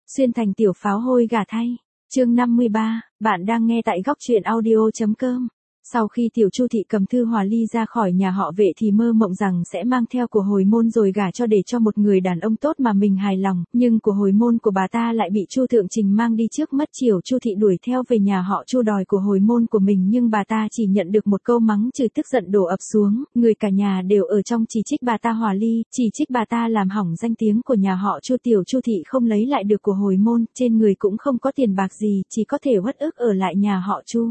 Xuyên thành tiểu pháo hôi gà thay. Chương 53, bạn đang nghe tại góc truyện audio.com. Sau khi tiểu Chu thị cầm thư hòa ly ra khỏi nhà họ Vệ thì mơ mộng rằng sẽ mang theo của hồi môn rồi gả cho để cho một người đàn ông tốt mà mình hài lòng, nhưng của hồi môn của bà ta lại bị Chu Thượng Trình mang đi trước mất chiều. Chu thị đuổi theo về nhà họ Chu đòi của hồi môn của mình, nhưng bà ta chỉ nhận được một câu mắng chửi tức giận đổ ập xuống, người cả nhà đều ở trong chỉ trích bà ta hòa ly, chỉ trích bà ta làm hỏng danh tiếng của nhà họ Chu. Tiểu Chu thị không lấy lại được của hồi môn, trên người cũng không có tiền bạc gì, chỉ có thể uất ức ở lại nhà họ Chu.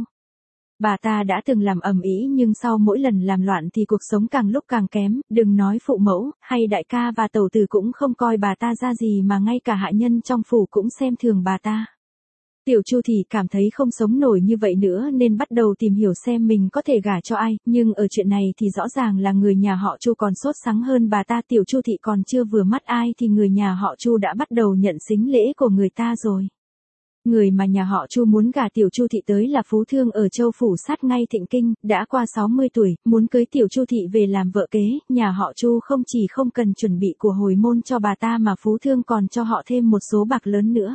Bà ta đã từng làm ầm ĩ, nhưng sau mỗi lần làm loạn thì cuộc sống càng lúc càng kém, đừng nói phụ mẫu, hay đại ca và tẩu tử cũng không coi bà ta ra gì, mà ngay cả hạ nhân trong phủ cũng xem thường bà ta. Tiểu Chu thì cảm thấy không sống nổi như vậy nữa nên bắt đầu tìm hiểu xem mình có thể gả cho ai, nhưng ở chuyện này thì rõ ràng là người nhà họ Chu còn sốt sắng hơn bà ta. Tiểu Chu thị còn chưa vừa mắt ai thì người nhà họ Chu đã bắt đầu nhận sính lễ của người ta rồi. Người mà nhà họ Chu muốn gả tiểu Chu thị tới là phú thương ở Châu phủ sát ngay Thịnh Kinh, đã qua 60 tuổi, muốn cưới tiểu Chu thị về làm vợ kế. Nhà họ Chu không chỉ không cần chuẩn bị của hồi môn cho bà ta mà phú thương còn cho họ thêm một số bạc lớn nữa.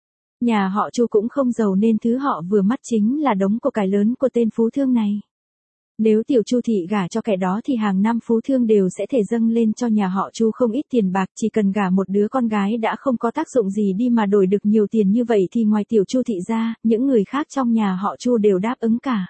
Nhà họ Chu cũng không giàu nên thứ họ vừa mắt chính là đống của cải lớn của tên phú thương này. Nếu tiểu Chu thị gả cho kẻ đó thì hàng năm phú thương đều sẽ thể dâng lên cho nhà họ Chu không ít tiền bạc, chỉ cần gả một đứa con gái đã không có tác dụng gì đi mà đổi được nhiều tiền như vậy thì ngoài tiểu Chu thị ra, những người khác trong nhà họ Chu đều đáp ứng cả.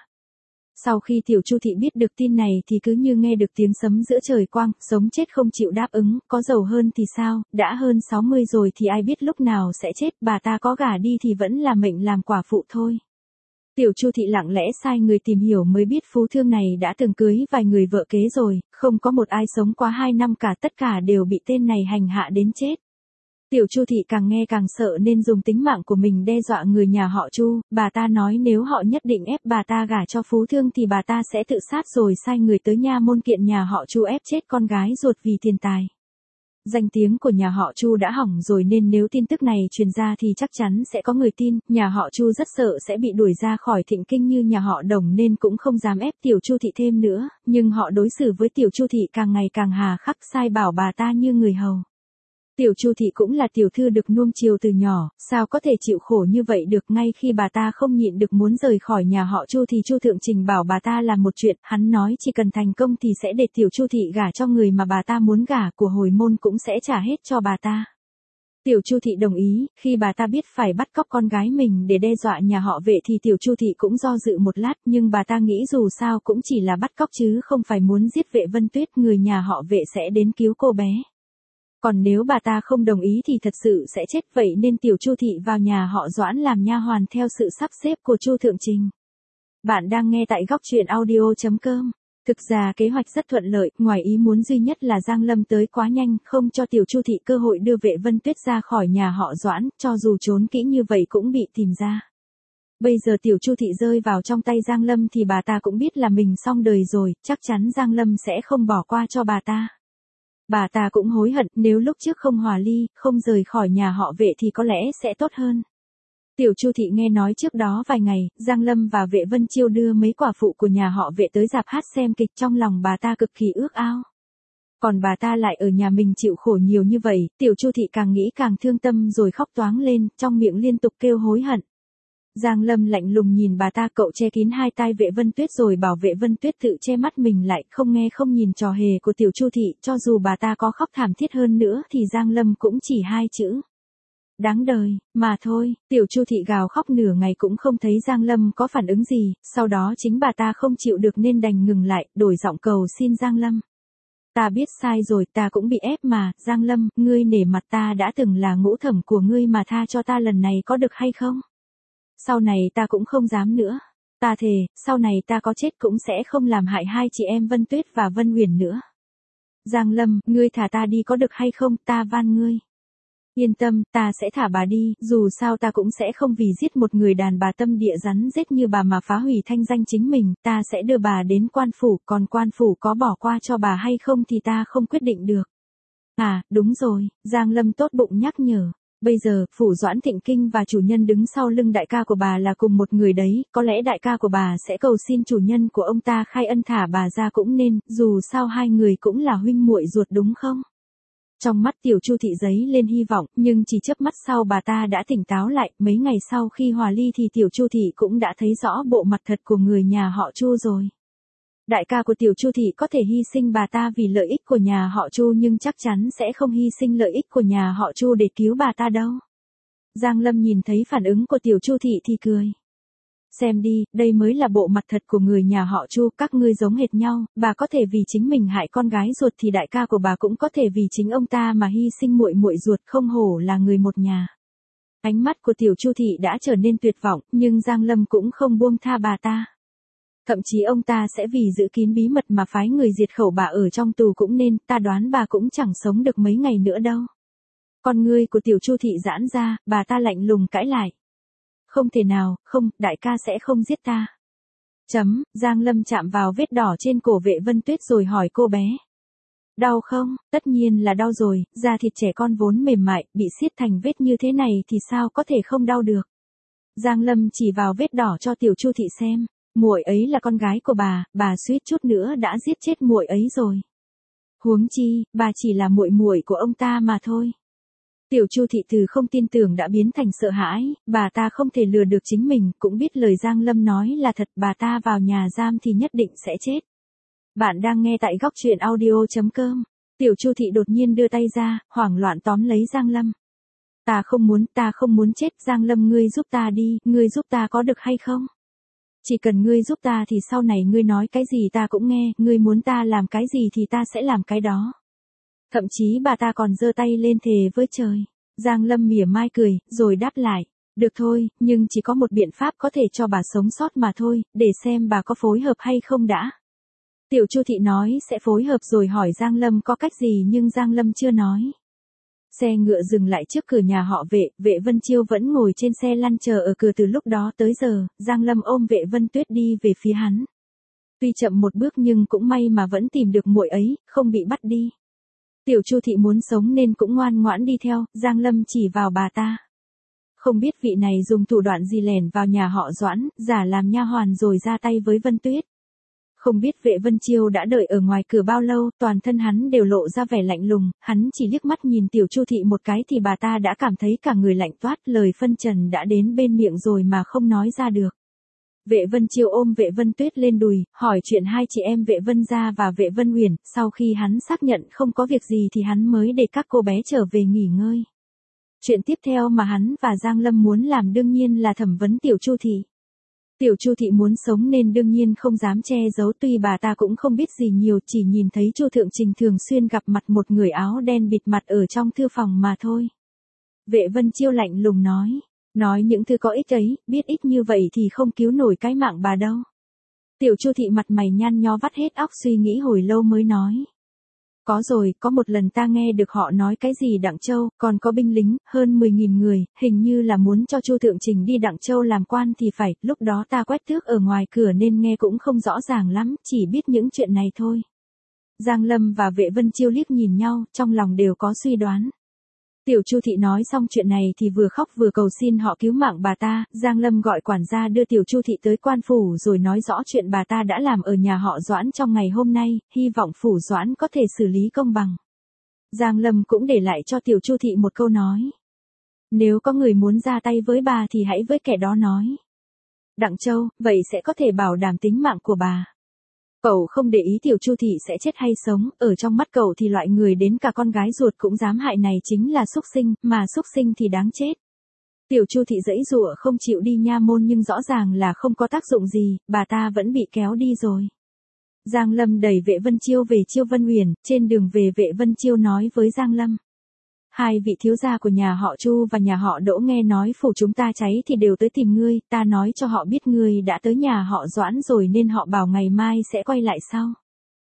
Sau khi tiểu Chu thị biết được tin này thì cứ như nghe được tiếng sấm giữa trời quang, sống chết không chịu đáp ứng, có giàu hơn thì sao, đã hơn 60 rồi thì ai biết lúc nào sẽ chết, bà ta có gả đi thì vẫn là mệnh làm quả phụ thôi. Tiểu Chu thị lặng lẽ sai người tìm hiểu mới biết phú thương này đã từng cưới vài người vợ kế rồi, không có một ai sống quá 2 năm cả, tất cả đều bị tên này hành hạ đến chết. Tiểu Chu thị càng nghe càng sợ nên dùng tính mạng của mình đe dọa người nhà họ Chu. Bà ta nói nếu họ nhất định ép bà ta gả cho phú thương thì bà ta sẽ tự sát, rồi sai người tới nha môn kiện nhà họ Chu ép chết con gái ruột vì tiền tài. Danh tiếng của nhà họ Chu đã hỏng rồi nên nếu tin tức này truyền ra thì chắc chắn sẽ có người tin. Nhà họ Chu rất sợ sẽ bị đuổi ra khỏi Thịnh Kinh như nhà họ Đồng nên cũng không dám ép tiểu Chu thị thêm nữa, nhưng họ đối xử với tiểu Chu thị càng ngày càng hà khắc, sai bảo bà ta như người hầu. Tiểu Chu thị cũng là tiểu thư được nuông chiều từ nhỏ, sao có thể chịu khổ như vậy được. Ngay khi bà ta không nhịn được muốn rời khỏi nhà họ Chu thì Chu Thượng Trình bảo bà ta làm một chuyện, hắn nói chỉ cần thành công thì sẽ để tiểu Chu thị gả cho người mà bà ta muốn gả, của hồi môn cũng sẽ trả hết cho bà ta. Tiểu Chu thị đồng ý. Khi bà ta biết phải bắt cóc con gái mình để đe dọa nhà họ Vệ thì tiểu Chu thị cũng do dự một lát, nhưng bà ta nghĩ dù sao cũng chỉ là bắt cóc chứ không phải muốn giết Vệ Vân Tuyết, người nhà họ Vệ sẽ đến cứu cô bé. Còn nếu bà ta không đồng ý thì thật sự sẽ chết, vậy nên tiểu Chu thị vào nhà họ Doãn làm nha hoàn theo sự sắp xếp của Chu Thượng Trình. Bạn đang nghe tại góc truyện audio.com. Thực ra kế hoạch rất thuận lợi, ngoài ý muốn duy nhất là Giang Lâm tới quá nhanh, không cho tiểu Chu thị cơ hội đưa Vệ Vân Tuyết ra khỏi nhà họ Doãn, cho dù trốn kỹ như vậy cũng bị tìm ra. Bây giờ tiểu Chu thị rơi vào trong tay Giang Lâm thì bà ta cũng biết là mình xong đời rồi, chắc chắn Giang Lâm sẽ không bỏ qua cho bà ta. Bà ta cũng hối hận, nếu lúc trước không hòa ly, không rời khỏi nhà họ Vệ thì có lẽ sẽ tốt hơn. Tiểu Chu thị nghe nói trước đó vài ngày, Giang Lâm và Vệ Vân Chiêu đưa mấy quả phụ của nhà họ Vệ tới rạp hát xem kịch, trong lòng bà ta cực kỳ ước ao. Còn bà ta lại ở nhà mình chịu khổ nhiều như vậy, tiểu Chu thị càng nghĩ càng thương tâm rồi khóc toáng lên, trong miệng liên tục kêu hối hận. Giang Lâm lạnh lùng nhìn bà ta, cậu che kín hai tai Vệ Vân Tuyết rồi bảo Vệ Vân Tuyết tự che mắt mình lại, không nghe không nhìn trò hề của tiểu Chu thị. Cho dù bà ta có khóc thảm thiết hơn nữa thì Giang Lâm cũng chỉ hai chữ: đáng đời, mà thôi. Tiểu Chu thị gào khóc nửa ngày cũng không thấy Giang Lâm có phản ứng gì, sau đó chính bà ta không chịu được nên đành ngừng lại, đổi giọng cầu xin Giang Lâm. Ta biết sai rồi, ta cũng bị ép mà, Giang Lâm, ngươi nể mặt ta đã từng là ngũ thẩm của ngươi mà tha cho ta lần này có được hay không? Sau này ta cũng không dám nữa. Ta thề, sau này ta có chết cũng sẽ không làm hại hai chị em Vân Tuyết và Vân Huyền nữa. Giang Lâm, ngươi thả ta đi có được hay không, ta van ngươi. Yên tâm, ta sẽ thả bà đi, dù sao ta cũng sẽ không vì giết một người đàn bà tâm địa rắn rết như bà mà phá hủy thanh danh chính mình, ta sẽ đưa bà đến quan phủ, còn quan phủ có bỏ qua cho bà hay không thì ta không quyết định được. À, đúng rồi, Giang Lâm tốt bụng nhắc nhở. Bây giờ, phủ Doãn Thịnh Kinh và chủ nhân đứng sau lưng đại ca của bà là cùng một người đấy, có lẽ đại ca của bà sẽ cầu xin chủ nhân của ông ta khai ân thả bà ra cũng nên, dù sao hai người cũng là huynh muội ruột đúng không? Trong mắt Tiểu Chu thị giấy lên hy vọng, nhưng chỉ chớp mắt sau bà ta đã tỉnh táo lại, mấy ngày sau khi hòa ly thì Tiểu Chu thị cũng đã thấy rõ bộ mặt thật của người nhà họ Chu rồi. Đại ca của Tiểu Chu thị có thể hy sinh bà ta vì lợi ích của nhà họ Chu nhưng chắc chắn sẽ không hy sinh lợi ích của nhà họ Chu để cứu bà ta đâu. Giang Lâm nhìn thấy phản ứng của Tiểu Chu thị thì cười. Xem đi, đây mới là bộ mặt thật của người nhà họ Chu, các ngươi giống hệt nhau, bà có thể vì chính mình hại con gái ruột thì đại ca của bà cũng có thể vì chính ông ta mà hy sinh muội muội ruột, không hổ là người một nhà. Ánh mắt của Tiểu Chu thị đã trở nên tuyệt vọng, nhưng Giang Lâm cũng không buông tha bà ta. Thậm chí ông ta sẽ vì giữ kín bí mật mà phái người diệt khẩu bà ở trong tù cũng nên, ta đoán bà cũng chẳng sống được mấy ngày nữa đâu. Con ngươi của Tiểu Chu thị giãn ra, bà ta lạnh lùng cãi lại. Không thể nào, không, đại ca sẽ không giết ta. Giang Lâm chạm vào vết đỏ trên cổ Vệ Vân Tuyết rồi hỏi cô bé. Đau không? Tất nhiên là đau rồi, da thịt trẻ con vốn mềm mại, bị siết thành vết như thế này thì sao có thể không đau được. Giang Lâm chỉ vào vết đỏ cho Tiểu Chu thị xem. Muội ấy là con gái của bà suýt chút nữa đã giết chết muội ấy rồi. Huống chi, bà chỉ là muội muội của ông ta mà thôi. Tiểu Chu thị từ không tin tưởng đã biến thành sợ hãi, bà ta không thể lừa được chính mình, cũng biết lời Giang Lâm nói là thật, bà ta vào nhà giam thì nhất định sẽ chết. Bạn đang nghe tại góc truyện audio.com. Tiểu Chu thị đột nhiên đưa tay ra, hoảng loạn tóm lấy Giang Lâm. Ta không muốn chết, Giang Lâm ngươi giúp ta đi, ngươi giúp ta có được hay không? Chỉ cần ngươi giúp ta thì sau này ngươi nói cái gì ta cũng nghe, ngươi muốn ta làm cái gì thì ta sẽ làm cái đó. Thậm chí bà ta còn giơ tay lên thề với trời. Giang Lâm mỉa mai cười, rồi đáp lại. Được thôi, nhưng chỉ có một biện pháp có thể cho bà sống sót mà thôi, để xem bà có phối hợp hay không đã. Tiểu Chu thị nói sẽ phối hợp rồi hỏi Giang Lâm có cách gì nhưng Giang Lâm chưa nói. Xe ngựa dừng lại trước cửa nhà họ Vệ, Vệ Vân Chiêu vẫn ngồi trên xe lăn chờ ở cửa từ lúc đó tới giờ, Giang Lâm ôm Vệ Vân Tuyết đi về phía hắn. Tuy chậm một bước nhưng cũng may mà vẫn tìm được muội ấy, không bị bắt đi. Tiểu Chu thị muốn sống nên cũng ngoan ngoãn đi theo, Giang Lâm chỉ vào bà ta. Không biết vị này dùng thủ đoạn gì lẻn vào nhà họ Doãn, giả làm nha hoàn rồi ra tay với Vân Tuyết. Không biết Vệ Vân Chiêu đã đợi ở ngoài cửa bao lâu, toàn thân hắn đều lộ ra vẻ lạnh lùng, hắn chỉ liếc mắt nhìn Tiểu Chu thị một cái thì bà ta đã cảm thấy cả người lạnh toát, lời phân trần đã đến bên miệng rồi mà không nói ra được. Vệ Vân Chiêu ôm Vệ Vân Tuyết lên đùi, hỏi chuyện hai chị em Vệ Vân Gia và Vệ Vân Uyển, sau khi hắn xác nhận không có việc gì thì hắn mới để các cô bé trở về nghỉ ngơi. Chuyện tiếp theo mà hắn và Giang Lâm muốn làm đương nhiên là thẩm vấn Tiểu Chu thị. Tiểu Chu thị muốn sống nên đương nhiên không dám che giấu, tuy bà ta cũng không biết gì nhiều, chỉ nhìn thấy Chu Thượng Trình thường xuyên gặp mặt một người áo đen bịt mặt ở trong thư phòng mà thôi. Vệ Vân Chiêu lạnh lùng nói những thứ có ích ấy, biết ít như vậy thì không cứu nổi cái mạng bà đâu. Tiểu Chu thị mặt mày nhăn nhó vắt hết óc suy nghĩ hồi lâu mới nói. Có rồi, có một lần ta nghe được họ nói cái gì Đặng Châu, còn có binh lính, hơn 10.000 người, hình như là muốn cho Chu Thượng Trình đi Đặng Châu làm quan thì phải, lúc đó ta quét tước ở ngoài cửa nên nghe cũng không rõ ràng lắm, chỉ biết những chuyện này thôi. Giang Lâm và Vệ Vân Chiêu liếc nhìn nhau, trong lòng đều có suy đoán. Tiểu Chu thị nói xong chuyện này thì vừa khóc vừa cầu xin họ cứu mạng bà ta, Giang Lâm gọi quản gia đưa Tiểu Chu thị tới quan phủ rồi nói rõ chuyện bà ta đã làm ở nhà họ Doãn trong ngày hôm nay, hy vọng phủ Doãn có thể xử lý công bằng. Giang Lâm cũng để lại cho Tiểu Chu thị một câu nói. Nếu có người muốn ra tay với bà thì hãy với kẻ đó nói. Đặng Châu, vậy sẽ có thể bảo đảm tính mạng của bà. Cậu không để ý Tiểu Chu thị sẽ chết hay sống, ở trong mắt cậu thì loại người đến cả con gái ruột cũng dám hại này chính là súc sinh, mà súc sinh thì đáng chết. Tiểu Chu thị giãy giụa không chịu đi nha môn nhưng rõ ràng là không có tác dụng gì, bà ta vẫn bị kéo đi rồi. Giang Lâm đẩy Vệ Vân Chiêu về Chiêu Vân Uyển, trên đường về Vệ Vân Chiêu nói với Giang Lâm. Hai vị thiếu gia của nhà họ Chu và nhà họ Đỗ nghe nói phủ chúng ta cháy thì đều tới tìm ngươi, ta nói cho họ biết ngươi đã tới nhà họ Doãn rồi nên họ bảo ngày mai sẽ quay lại sau.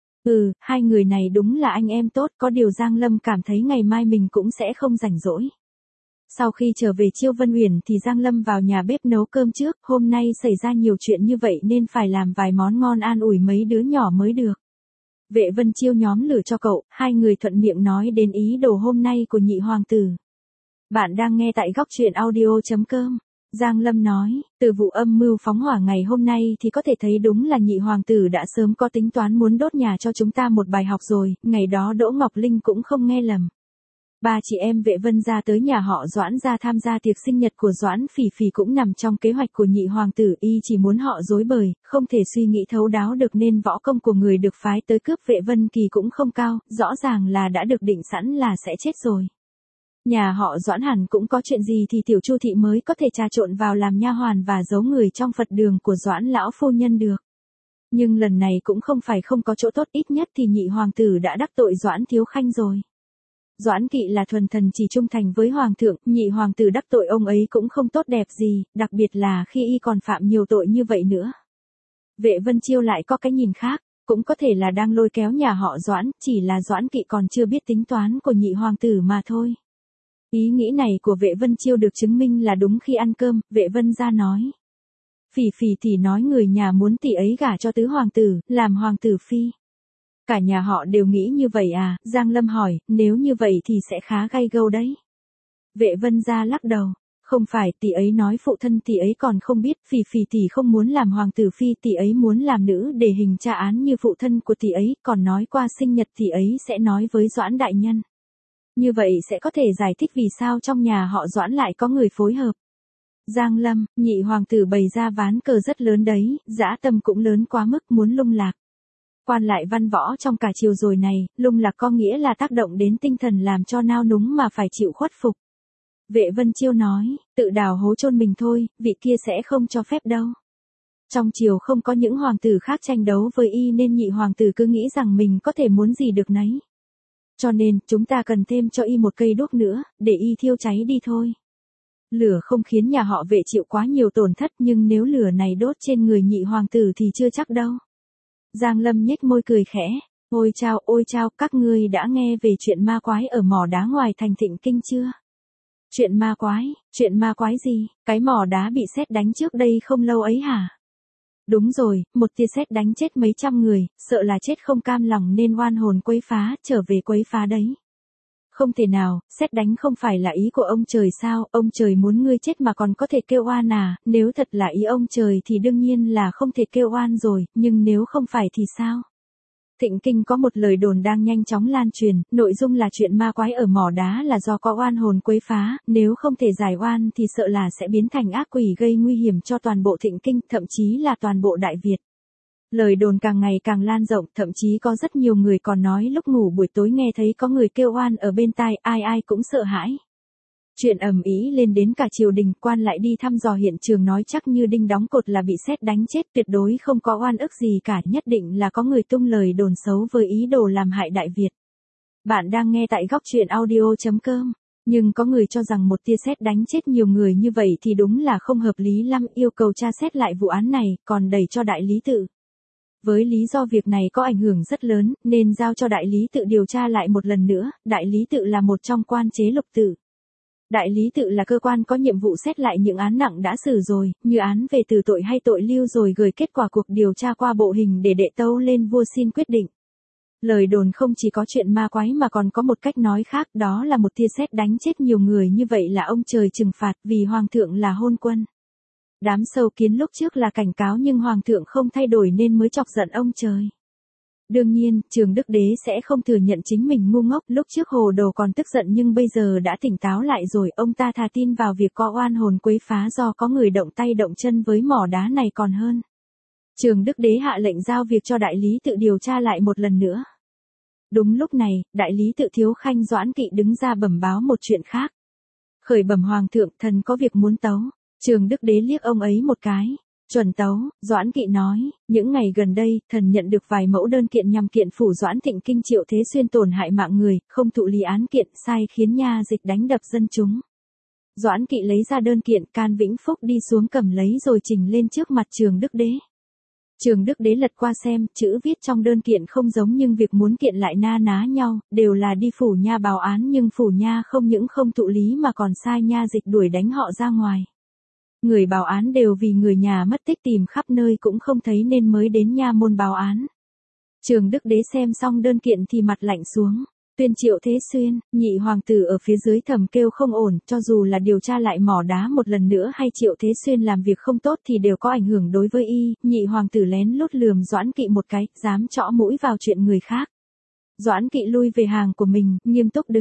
Hai người này đúng là anh em tốt, có điều Giang Lâm cảm thấy ngày mai mình cũng sẽ không rảnh rỗi. Sau khi trở về Chiêu Vân Uyển thì Giang Lâm vào nhà bếp nấu cơm trước, hôm nay xảy ra nhiều chuyện như vậy nên phải làm vài món ngon an ủi mấy đứa nhỏ mới được. Vệ Vân Chiêu nhóm lửa cho cậu, hai người thuận miệng nói đến ý đồ hôm nay của nhị hoàng tử. Bạn đang nghe tại góc truyện audio.com. Giang Lâm nói, từ vụ âm mưu phóng hỏa ngày hôm nay thì có thể thấy đúng là nhị hoàng tử đã sớm có tính toán muốn đốt nhà cho chúng ta một bài học rồi, ngày đó Đỗ Ngọc Linh cũng không nghe lầm. Ba chị em Vệ Vân gia tới nhà họ Doãn gia tham gia tiệc sinh nhật của Doãn Phỉ Phỉ cũng nằm trong kế hoạch của nhị hoàng tử, y chỉ muốn họ rối bời, không thể suy nghĩ thấu đáo được nên võ công của người được phái tới cướp Vệ Vân Kỳ cũng không cao, rõ ràng là đã được định sẵn là sẽ chết rồi. Nhà họ Doãn hẳn cũng có chuyện gì thì tiểu Chu thị mới có thể trà trộn vào làm nha hoàn và giấu người trong Phật đường của Doãn lão phu nhân được. Nhưng lần này cũng không phải không có chỗ tốt, ít nhất thì nhị hoàng tử đã đắc tội Doãn Thiếu Khanh rồi. Doãn Kỵ là thuần thần chỉ trung thành với hoàng thượng, nhị hoàng tử đắc tội ông ấy cũng không tốt đẹp gì, đặc biệt là khi y còn phạm nhiều tội như vậy nữa. Vệ Vân Chiêu lại có cái nhìn khác, cũng có thể là đang lôi kéo nhà họ Doãn, chỉ là Doãn Kỵ còn chưa biết tính toán của nhị hoàng tử mà thôi. Ý nghĩ này của Vệ Vân Chiêu được chứng minh là đúng khi ăn cơm, Vệ Vân gia nói. Phỉ Phỉ thì nói người nhà muốn tỷ ấy gả cho tứ hoàng tử, làm hoàng tử phi. Cả nhà họ đều nghĩ như vậy à? Giang Lâm hỏi, nếu như vậy thì sẽ khá gay gâu đấy. Vệ Vân gia lắc đầu, không phải, tỷ ấy nói phụ thân tỷ ấy còn không biết, Phỉ Phỉ tỷ không muốn làm hoàng tử phi, tỷ ấy muốn làm nữ để hình tra án như phụ thân của tỷ ấy, còn nói qua sinh nhật tỷ ấy sẽ nói với Doãn đại nhân. Như vậy sẽ có thể giải thích vì sao trong nhà họ Doãn lại có người phối hợp. Giang Lâm, nhị hoàng tử bày ra ván cờ rất lớn đấy, dã tâm cũng lớn quá mức, muốn lung lạc. Quan lại văn võ trong cả triều rồi này, lung lạc có nghĩa là tác động đến tinh thần làm cho nao núng mà phải chịu khuất phục. Vệ Vân Chiêu nói, tự đào hố chôn mình thôi, vị kia sẽ không cho phép đâu. Trong triều không có những hoàng tử khác tranh đấu với y nên nhị hoàng tử cứ nghĩ rằng mình có thể muốn gì được nấy. Cho nên, chúng ta cần thêm cho y một cây đuốc nữa, để y thiêu cháy đi thôi. Lửa không khiến nhà họ Vệ chịu quá nhiều tổn thất, nhưng nếu lửa này đốt trên người nhị hoàng tử thì chưa chắc đâu. Giang Lâm nhếch môi cười khẽ, ôi chao, các ngươi đã nghe về chuyện ma quái ở mỏ đá ngoài thành Thịnh Kinh chưa? Chuyện ma quái gì? Cái mỏ đá bị sét đánh trước đây không lâu ấy hả? Đúng rồi, một tia sét đánh chết mấy trăm người, sợ là chết không cam lòng nên oan hồn quấy phá, trở về quấy phá đấy. Không thể nào, sét đánh không phải là ý của ông trời sao, ông trời muốn ngươi chết mà còn có thể kêu oan à, nếu thật là ý ông trời thì đương nhiên là không thể kêu oan rồi, nhưng nếu không phải thì sao? Thịnh Kinh có một lời đồn đang nhanh chóng lan truyền, nội dung là chuyện ma quái ở mỏ đá là do có oan hồn quấy phá, nếu không thể giải oan thì sợ là sẽ biến thành ác quỷ gây nguy hiểm cho toàn bộ Thịnh Kinh, thậm chí là toàn bộ Đại Việt. Lời đồn càng ngày càng lan rộng, thậm chí có rất nhiều người còn nói lúc ngủ buổi tối nghe thấy có người kêu oan ở bên tai, ai ai cũng sợ hãi. Chuyện ầm ĩ lên đến cả triều đình, quan lại đi thăm dò hiện trường nói chắc như đinh đóng cột là bị sét đánh chết, tuyệt đối không có oan ức gì cả, nhất định là có người tung lời đồn xấu với ý đồ làm hại Đại Việt. Bạn đang nghe tại góc truyện audio.com. Nhưng có người cho rằng một tia sét đánh chết nhiều người như vậy thì đúng là không hợp lý lắm, yêu cầu tra xét lại vụ án này, còn đẩy cho đại lý tự. Với lý do việc này có ảnh hưởng rất lớn, nên giao cho đại lý tự điều tra lại một lần nữa, đại lý tự là một trong quan chế lục tự. Đại lý tự là cơ quan có nhiệm vụ xét lại những án nặng đã xử rồi, như án về tử tội hay tội lưu rồi gửi kết quả cuộc điều tra qua bộ hình để đệ tâu lên vua xin quyết định. Lời đồn không chỉ có chuyện ma quái mà còn có một cách nói khác, đó là một tia sét đánh chết nhiều người như vậy là ông trời trừng phạt vì hoàng thượng là hôn quân. Đám sâu kiến lúc trước là cảnh cáo nhưng hoàng thượng không thay đổi nên mới chọc giận ông trời. Đương nhiên, Trường Đức Đế sẽ không thừa nhận chính mình ngu ngốc, lúc trước hồ đồ còn tức giận nhưng bây giờ đã tỉnh táo lại rồi, ông ta thà tin vào việc có oan hồn quấy phá do có người động tay động chân với mỏ đá này còn hơn. Trường Đức Đế hạ lệnh giao việc cho đại lý tự điều tra lại một lần nữa. Đúng lúc này, đại lý tự Thiếu Khanh Doãn Kỵ đứng ra bẩm báo một chuyện khác. Khởi bẩm hoàng thượng, thần có việc muốn tấu. Trường Đức Đế liếc ông ấy một cái. Chuẩn tấu, Doãn Kỵ nói, những ngày gần đây, thần nhận được vài mẫu đơn kiện nhằm kiện phủ Doãn Thịnh Kinh Triệu Thế Xuyên tổn hại mạng người, không thụ lý án kiện, sai khiến nha dịch đánh đập dân chúng. Doãn Kỵ lấy ra đơn kiện, Can Vĩnh Phúc đi xuống cầm lấy rồi trình lên trước mặt Trường Đức Đế. Trường Đức Đế lật qua xem, chữ viết trong đơn kiện không giống nhưng việc muốn kiện lại na ná nhau, đều là đi phủ nha báo án nhưng phủ nha không những không thụ lý mà còn sai nha dịch đuổi đánh họ ra ngoài. Người báo án đều vì người nhà mất tích tìm khắp nơi cũng không thấy nên mới đến nha môn báo án. Trường Đức Đế xem xong đơn kiện thì mặt lạnh xuống. Tuyên Triệu Thế Xuyên, nhị hoàng tử ở phía dưới thầm kêu không ổn, cho dù là điều tra lại mỏ đá một lần nữa hay Triệu Thế Xuyên làm việc không tốt thì đều có ảnh hưởng đối với y. Nhị hoàng tử lén lút lườm Doãn Kỵ một cái, dám trõ mũi vào chuyện người khác. Doãn Kỵ lui về hàng của mình, nghiêm túc đứng.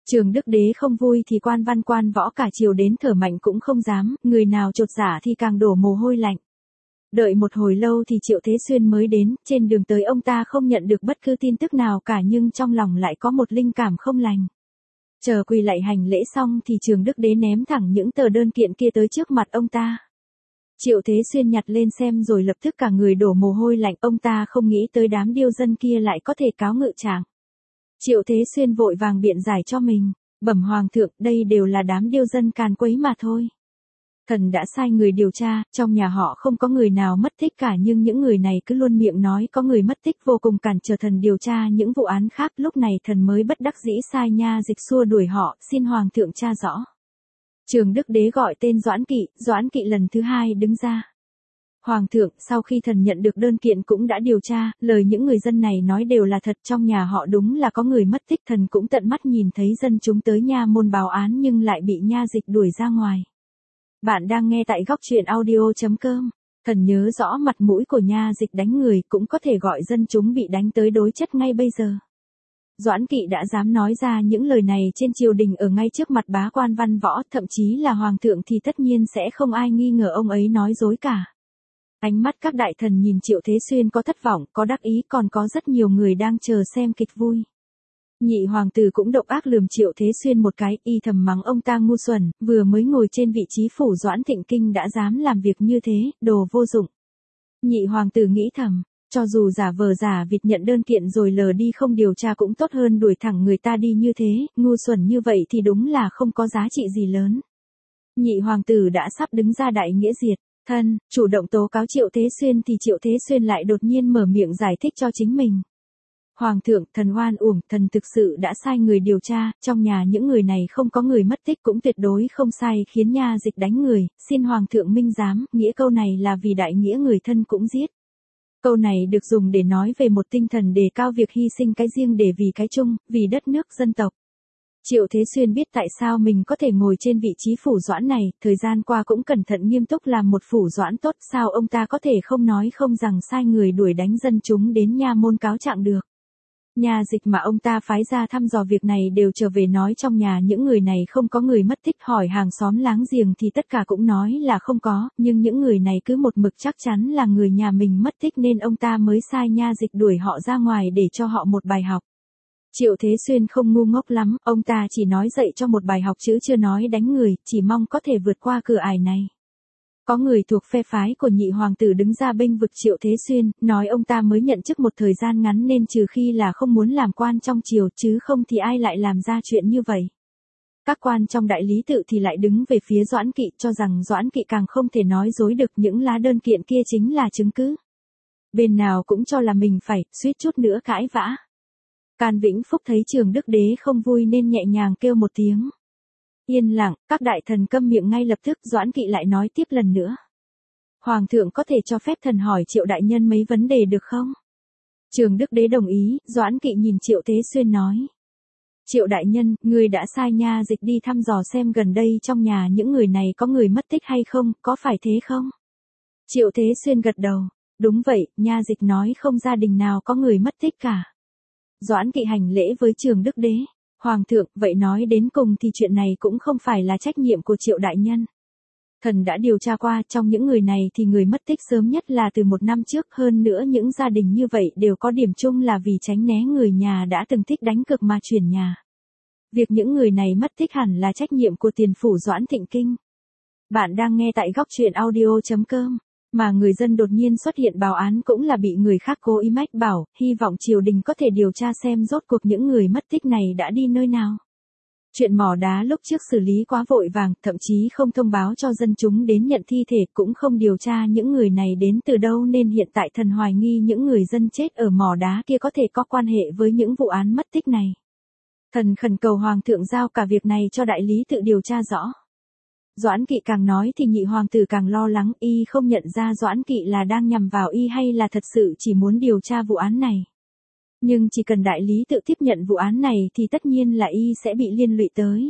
Trường Đức Đế không vui thì quan văn quan võ cả triều đến thở mạnh cũng không dám, người nào chột dạ thì càng đổ mồ hôi lạnh. Đợi một hồi lâu thì Triệu Thế Xuyên mới đến, trên đường tới ông ta không nhận được bất cứ tin tức nào cả nhưng trong lòng lại có một linh cảm không lành. Chờ quỳ lạy hành lễ xong thì Trường Đức Đế ném thẳng những tờ đơn kiện kia tới trước mặt ông ta. Triệu Thế Xuyên nhặt lên xem rồi lập tức cả người đổ mồ hôi lạnh, ông ta không nghĩ tới đám điêu dân kia lại có thể cáo ngự trạng. Triệu Thế Xuyên vội vàng biện giải cho mình, bẩm hoàng thượng, đây đều là đám điêu dân càn quấy mà thôi. Thần đã sai người điều tra, trong nhà họ không có người nào mất tích cả nhưng những người này cứ luôn miệng nói có người mất tích vô cùng cản trở thần điều tra những vụ án khác, lúc này thần mới bất đắc dĩ sai nha dịch xua đuổi họ, xin hoàng thượng tra rõ. Trường Đức Đế gọi tên Doãn Kỵ lần thứ hai đứng ra. Hoàng thượng, sau khi thần nhận được đơn kiện cũng đã điều tra, lời những người dân này nói đều là thật, trong nhà họ đúng là có người mất tích, thần cũng tận mắt nhìn thấy dân chúng tới nha môn báo án nhưng lại bị nha dịch đuổi ra ngoài. Bạn đang nghe tại góc truyện audio.com. Thần nhớ rõ mặt mũi của nha dịch đánh người, cũng có thể gọi dân chúng bị đánh tới đối chất ngay bây giờ. Doãn Kỵ đã dám nói ra những lời này trên triều đình ở ngay trước mặt bá quan văn võ, thậm chí là hoàng thượng thì tất nhiên sẽ không ai nghi ngờ ông ấy nói dối cả. Ánh mắt các đại thần nhìn Triệu Thế Xuyên có thất vọng, có đắc ý, còn có rất nhiều người đang chờ xem kịch vui. Nhị hoàng tử cũng độc ác lườm Triệu Thế Xuyên một cái, y thầm mắng ông ta ngu xuẩn, vừa mới ngồi trên vị trí phủ Doãn Thịnh Kinh đã dám làm việc như thế, đồ vô dụng. Nhị hoàng tử nghĩ thầm, cho dù giả vờ giả vịt nhận đơn kiện rồi lờ đi không điều tra cũng tốt hơn đuổi thẳng người ta đi như thế, ngu xuẩn như vậy thì đúng là không có giá trị gì lớn. Nhị hoàng tử đã sắp đứng ra đại nghĩa diệt thân, chủ động tố cáo Triệu Thế Xuyên thì Triệu Thế Xuyên lại đột nhiên mở miệng giải thích cho chính mình. Hoàng thượng, thần oan uổng, thần thực sự đã sai người điều tra, trong nhà những người này không có người mất tích cũng tuyệt đối không sai khiến nha dịch đánh người, xin hoàng thượng minh giám, nghĩa câu này là vì đại nghĩa người thân cũng giết. Câu này được dùng để nói về một tinh thần đề cao việc hy sinh cái riêng để vì cái chung, vì đất nước dân tộc. Triệu Thế Xuyên biết tại sao mình có thể ngồi trên vị trí phủ Doãn này, thời gian qua cũng cẩn thận nghiêm túc làm một phủ Doãn tốt, sao ông ta có thể không nói không rằng sai người đuổi đánh dân chúng đến nha môn cáo trạng được. Nha dịch mà ông ta phái ra thăm dò việc này đều trở về nói trong nhà những người này không có người mất tích, hỏi hàng xóm láng giềng thì tất cả cũng nói là không có, nhưng những người này cứ một mực chắc chắn là người nhà mình mất tích nên ông ta mới sai nha dịch đuổi họ ra ngoài để cho họ một bài học. Triệu Thế Xuyên không ngu ngốc lắm, ông ta chỉ nói dạy cho một bài học chứ chưa nói đánh người, chỉ mong có thể vượt qua cửa ải này. Có người thuộc phe phái của nhị hoàng tử đứng ra bênh vực Triệu Thế Xuyên, nói ông ta mới nhận chức một thời gian ngắn nên trừ khi là không muốn làm quan trong triều chứ không thì ai lại làm ra chuyện như vậy. Các quan trong đại lý tự thì lại đứng về phía Doãn Kỵ cho rằng Doãn Kỵ càng không thể nói dối được, những lá đơn kiện kia chính là chứng cứ. Bên nào cũng cho là mình phải, suýt chút nữa cãi vã. Can Vĩnh Phúc thấy Trường Đức Đế không vui nên nhẹ nhàng kêu một tiếng. Yên lặng, các đại thần câm miệng ngay lập tức. Doãn Kỵ lại nói tiếp lần nữa. Hoàng thượng có thể cho phép thần hỏi Triệu đại nhân mấy vấn đề được không? Trường Đức Đế đồng ý, Doãn Kỵ nhìn Triệu Thế Xuyên nói. Triệu đại nhân, ngươi đã sai nha dịch đi thăm dò xem gần đây trong nhà những người này có người mất tích hay không, có phải thế không? Triệu Thế Xuyên gật đầu. Đúng vậy, nha dịch nói không gia đình nào có người mất tích cả. Doãn Kỵ hành lễ với Trường Đức Đế. Hoàng thượng, vậy nói đến cùng thì chuyện này cũng không phải là trách nhiệm của Triệu đại nhân. Thần đã điều tra qua, trong những người này thì người mất tích sớm nhất là từ 1 năm trước, hơn nữa những gia đình như vậy đều có điểm chung là vì tránh né người nhà đã từng thích đánh cược mà chuyển nhà. Việc những người này mất tích hẳn là trách nhiệm của tiền phủ Doãn Thịnh Kinh. Bạn đang nghe tại góc truyện audio.com. Mà người dân đột nhiên xuất hiện báo án cũng là bị người khác cố ý mách bảo, hy vọng triều đình có thể điều tra xem rốt cuộc những người mất tích này đã đi nơi nào. Chuyện mỏ đá lúc trước xử lý quá vội vàng, thậm chí không thông báo cho dân chúng đến nhận thi thể, cũng không điều tra những người này đến từ đâu nên hiện tại thần hoài nghi những người dân chết ở mỏ đá kia có thể có quan hệ với những vụ án mất tích này. Thần khẩn cầu hoàng thượng giao cả việc này cho đại lý tự điều tra rõ. Doãn Kỵ càng nói thì nhị hoàng tử càng lo lắng, y không nhận ra Doãn Kỵ là đang nhằm vào y hay là thật sự chỉ muốn điều tra vụ án này. Nhưng chỉ cần đại lý tự tiếp nhận vụ án này thì tất nhiên là y sẽ bị liên lụy tới.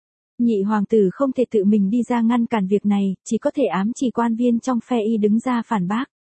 Nhị hoàng tử không thể tự mình đi ra ngăn cản việc này, chỉ có thể ám chỉ quan viên trong phe y đứng ra phản bác.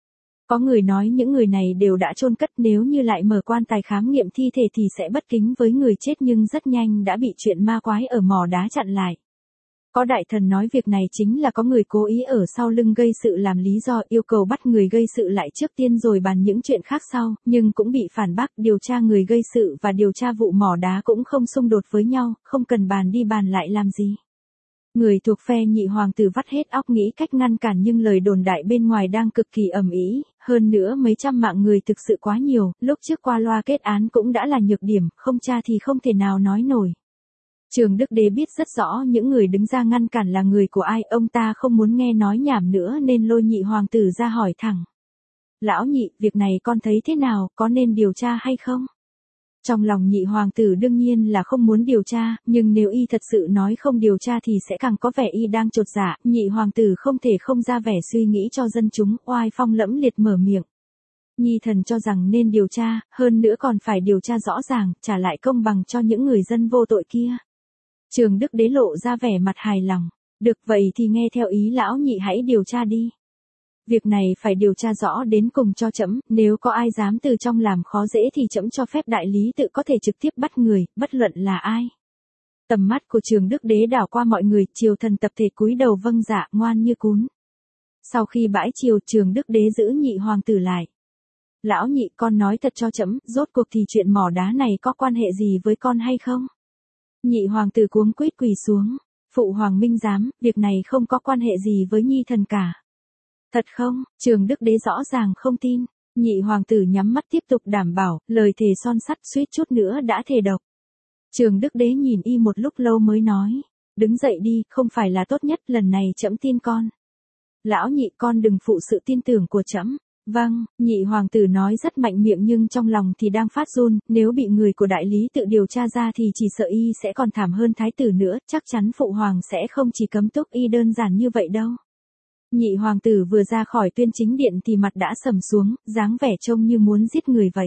Có người nói những người này đều đã chôn cất, nếu như lại mở quan tài khám nghiệm thi thể thì sẽ bất kính với người chết, nhưng rất nhanh đã bị chuyện ma quái ở mỏ đá chặn lại. Có đại thần nói việc này chính là có người cố ý ở sau lưng gây sự làm lý do, yêu cầu bắt người gây sự lại trước tiên rồi bàn những chuyện khác sau, nhưng cũng bị phản bác, điều tra người gây sự và điều tra vụ mỏ đá cũng không xung đột với nhau, không cần bàn đi bàn lại làm gì. Người thuộc phe nhị hoàng tử vắt hết óc nghĩ cách ngăn cản, nhưng lời đồn đại bên ngoài đang cực kỳ ầm ĩ, hơn nữa mấy trăm mạng người thực sự quá nhiều, lúc trước qua loa kết án cũng đã là nhược điểm, không tra thì không thể nào nói nổi. Trường Đức Đế biết rất rõ những người đứng ra ngăn cản là người của ai, ông ta không muốn nghe nói nhảm nữa nên lôi nhị hoàng tử ra hỏi thẳng. Lão nhị, việc này con thấy thế nào, có nên điều tra hay không? Trong lòng nhị hoàng tử đương nhiên là không muốn điều tra, nhưng nếu y thật sự nói không điều tra thì sẽ càng có vẻ y đang chột dạ, nhị hoàng tử không thể không ra vẻ suy nghĩ cho dân chúng, oai phong lẫm liệt mở miệng. Nhi thần cho rằng nên điều tra, hơn nữa còn phải điều tra rõ ràng, trả lại công bằng cho những người dân vô tội kia. Trường Đức Đế lộ ra vẻ mặt hài lòng. Được vậy thì nghe theo ý lão nhị hãy điều tra đi. Việc này phải điều tra rõ đến cùng cho trẫm, nếu có ai dám từ trong làm khó dễ thì trẫm cho phép đại lý tự có thể trực tiếp bắt người, bất luận là ai. Tầm mắt của Trường Đức Đế đảo qua mọi người, triều thần tập thể cúi đầu vâng dạ, ngoan như cún. Sau khi bãi triều, Trường Đức Đế giữ nhị hoàng tử lại. Lão nhị, con nói thật cho trẫm, rốt cuộc thì chuyện mỏ đá này có quan hệ gì với con hay không? Nhị hoàng tử cuống quýt quỳ xuống. Phụ hoàng minh giám, việc này không có quan hệ gì với nhi thần cả. Thật không? Trường Đức Đế rõ ràng không tin. Nhị hoàng tử nhắm mắt tiếp tục đảm bảo, lời thề son sắt suýt chút nữa đã thề độc. Trường Đức Đế nhìn y một lúc lâu mới nói. Đứng dậy đi, không phải là tốt nhất, lần này trẫm tin con. Lão nhị, con đừng phụ sự tin tưởng của trẫm. Vâng, nhị hoàng tử nói rất mạnh miệng nhưng trong lòng thì đang phát run, nếu bị người của đại lý tự điều tra ra thì chỉ sợ y sẽ còn thảm hơn thái tử nữa, chắc chắn phụ hoàng sẽ không chỉ cấm túc y đơn giản như vậy đâu. Nhị hoàng tử vừa ra khỏi tuyên chính điện thì mặt đã sầm xuống, dáng vẻ trông như muốn giết người vậy.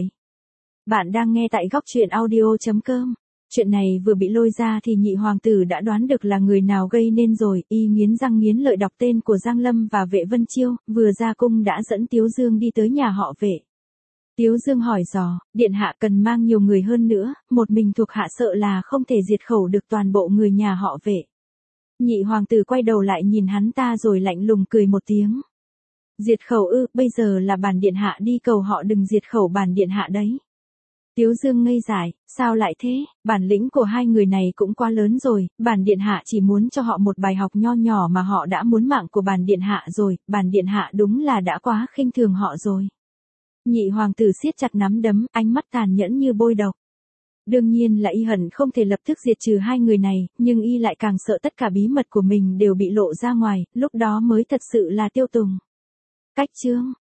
Bạn đang nghe tại góc truyện audio.com. Chuyện này vừa bị lôi ra thì nhị hoàng tử đã đoán được là người nào gây nên rồi, y nghiến răng nghiến lợi đọc tên của Giang Lâm và Vệ Vân Chiêu, vừa ra cung đã dẫn Tiếu Dương đi tới nhà họ Vệ. Tiếu Dương hỏi dò, điện hạ cần mang nhiều người hơn nữa, một mình thuộc hạ sợ là không thể diệt khẩu được toàn bộ người nhà họ Vệ. Nhị hoàng tử quay đầu lại nhìn hắn ta rồi lạnh lùng cười một tiếng. Diệt khẩu ư, bây giờ là bản điện hạ đi cầu họ đừng diệt khẩu bản điện hạ đấy. Tiếu Dương ngây dại, sao lại thế, bản lĩnh của hai người này cũng quá lớn rồi, bản điện hạ chỉ muốn cho họ một bài học nho nhỏ mà họ đã muốn mạng của bản điện hạ rồi, bản điện hạ đúng là đã quá khinh thường họ rồi. Nhị hoàng tử siết chặt nắm đấm, ánh mắt tàn nhẫn như bôi độc. Đương nhiên là y hận không thể lập tức diệt trừ hai người này, nhưng y lại càng sợ tất cả bí mật của mình đều bị lộ ra ngoài, lúc đó mới thật sự là tiêu tùng. Cách chương